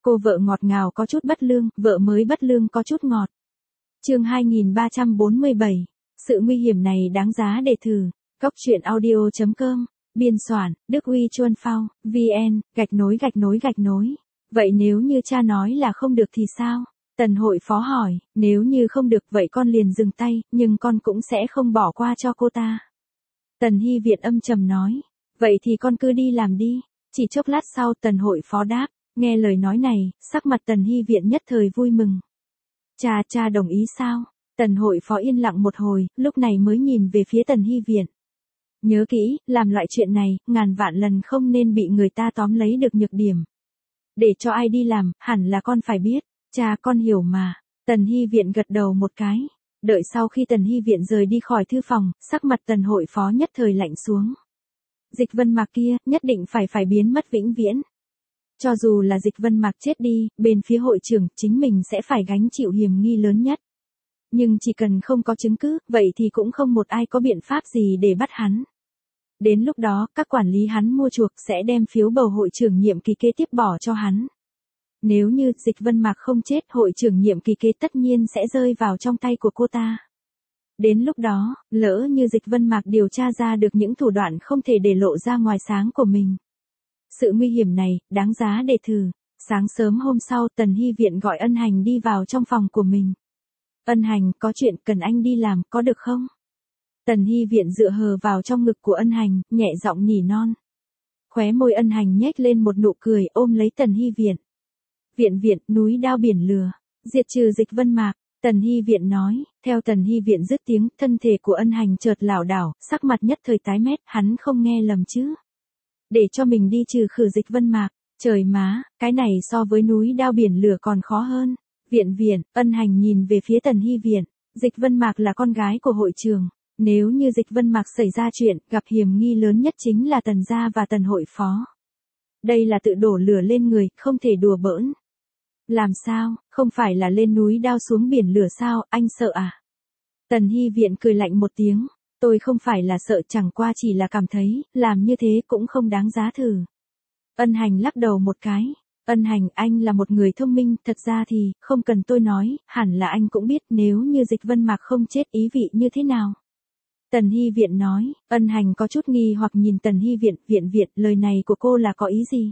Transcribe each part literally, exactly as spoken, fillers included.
Cô vợ ngọt ngào có chút bất lương, vợ mới bất lương có chút ngọt. Chương hai nghìn ba trăm bốn mươi bảy. Sự nguy hiểm này đáng giá để thử. Cốc truyện audio chấm com. Biên soạn, Đức Uy Chuân Phao, vn, gạch nối gạch nối gạch nối. Vậy nếu như cha nói là không được thì sao? Tần Hội Phó hỏi, nếu như không được vậy con liền dừng tay, nhưng con cũng sẽ không bỏ qua cho cô ta. Tần Hy Viện âm trầm nói, vậy thì con cứ đi làm đi. Chỉ chốc lát sau Tần Hội Phó đáp, nghe lời nói này, sắc mặt Tần Hy Viện nhất thời vui mừng. Cha, cha đồng ý sao? Tần Hội Phó yên lặng một hồi, lúc này mới nhìn về phía Tần Hy Viện. Nhớ kỹ, làm loại chuyện này, ngàn vạn lần không nên bị người ta tóm lấy được nhược điểm. Để cho ai đi làm, hẳn là con phải biết. Cha, con hiểu mà. Tần Hy Viện gật đầu một cái. Đợi sau khi Tần Hy Viện rời đi khỏi thư phòng, sắc mặt Tần Hội Phó nhất thời lạnh xuống. Dịch Vân Mạc kia, nhất định phải phải biến mất vĩnh viễn. Cho dù là Dịch Vân Mạc chết đi, bên phía hội trưởng, chính mình sẽ phải gánh chịu hiểm nghi lớn nhất. Nhưng chỉ cần không có chứng cứ, vậy thì cũng không một ai có biện pháp gì để bắt hắn. Đến lúc đó, các quản lý hắn mua chuộc sẽ đem phiếu bầu hội trưởng nhiệm kỳ kế tiếp bỏ cho hắn. Nếu như Dịch Vân Mạc không chết, hội trưởng nhiệm kỳ kế tất nhiên sẽ rơi vào trong tay của cô ta. Đến lúc đó, lỡ như Dịch Vân Mạc điều tra ra được những thủ đoạn không thể để lộ ra ngoài sáng của mình. Sự nguy hiểm này, đáng giá để thử. Sáng sớm hôm sau, Tần Hy Viện gọi Ân Hành đi vào trong phòng của mình. Ân Hành, có chuyện cần anh đi làm, có được không? Tần Hy Viện dựa hờ vào trong ngực của Ân Hành, nhẹ giọng nỉ non. Khóe môi Ân Hành nhếch lên một nụ cười, ôm lấy Tần Hy Viện. Viện Viện, núi đao biển lửa, diệt trừ Dịch Vân Mạc. Tần Hy Viện nói, theo Tần Hy Viện dứt tiếng, thân thể của Ân Hành chợt lảo đảo, sắc mặt nhất thời tái mét, hắn không nghe lầm chứ. Để cho mình đi trừ khử Dịch Vân Mạc, trời má, cái này so với núi đao biển lửa còn khó hơn. Viện Viện, Ân Hành nhìn về phía Tần Hy Viện, Dịch Vân Mạc là con gái của hội trưởng. Nếu như Dịch Vân Mạc xảy ra chuyện, gặp hiểm nghi lớn nhất chính là Tần gia và Tần Hội Phó. Đây là tự đổ lửa lên người, không thể đùa bỡn. Làm sao, không phải là lên núi đao xuống biển lửa sao, anh sợ à? Tần Hy Viện cười lạnh một tiếng, tôi không phải là sợ, chẳng qua chỉ là cảm thấy, làm như thế cũng không đáng giá thử. Ân Hành lắc đầu một cái, Ân Hành, anh là một người thông minh, thật ra thì, không cần tôi nói, hẳn là anh cũng biết nếu như Dịch Vân Mạc không chết ý vị như thế nào. Tần Hy Viện nói, Ân Hành có chút nghi hoặc nhìn Tần Hy Viện, Viện Viện, lời này của cô là có ý gì?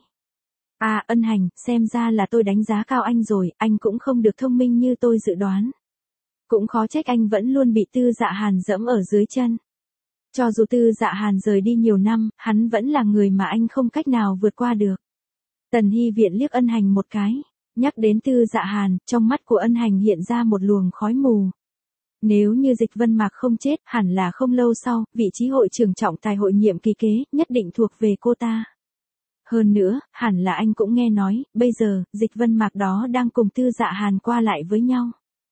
À, Ân Hành, xem ra là tôi đánh giá cao anh rồi, anh cũng không được thông minh như tôi dự đoán. Cũng khó trách anh vẫn luôn bị Tư Dạ Hàn dẫm ở dưới chân. Cho dù Tư Dạ Hàn rời đi nhiều năm, hắn vẫn là người mà anh không cách nào vượt qua được. Tần Hy Viện liếc Ân Hành một cái, nhắc đến Tư Dạ Hàn, trong mắt của Ân Hành hiện ra một luồng khói mù. Nếu như Dịch Vân Mạc không chết, hẳn là không lâu sau, vị trí hội trưởng trọng tài hội nhiệm kỳ kế, nhất định thuộc về cô ta. Hơn nữa, hẳn là anh cũng nghe nói, bây giờ, Dịch Vân Mạc đó đang cùng Tư Dạ Hàn qua lại với nhau.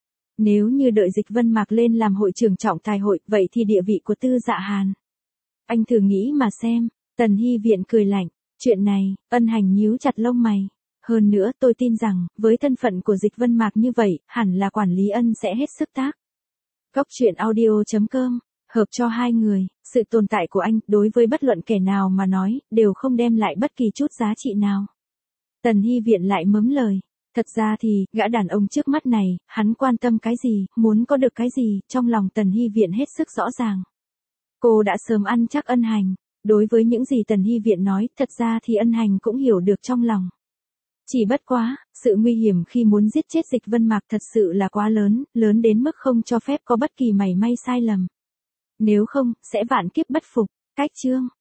Nếu như đợi Dịch Vân Mạc lên làm hội trưởng trọng tài hội, vậy thì địa vị của Tư Dạ Hàn. Anh thử nghĩ mà xem, Tần Hy Viện cười lạnh, chuyện này, Ân Hành nhíu chặt lông mày. Hơn nữa tôi tin rằng, với thân phận của Dịch Vân Mạc như vậy, hẳn là quản lý Ân sẽ hết sức tác. Cốc truyện audio chấm com, hợp cho hai người, sự tồn tại của anh, đối với bất luận kẻ nào mà nói, đều không đem lại bất kỳ chút giá trị nào. Tần Hy Viện lại mớm lời, thật ra thì, gã đàn ông trước mắt này, hắn quan tâm cái gì, muốn có được cái gì, trong lòng Tần Hy Viện hết sức rõ ràng. Cô đã sớm ăn chắc Ân Hành, đối với những gì Tần Hy Viện nói, thật ra thì Ân Hành cũng hiểu được trong lòng. Chỉ bất quá, sự nguy hiểm khi muốn giết chết Dịch Vân Mạc thật sự là quá lớn, lớn đến mức không cho phép có bất kỳ mảy may sai lầm. Nếu không, sẽ vạn kiếp bất phục. Cách chương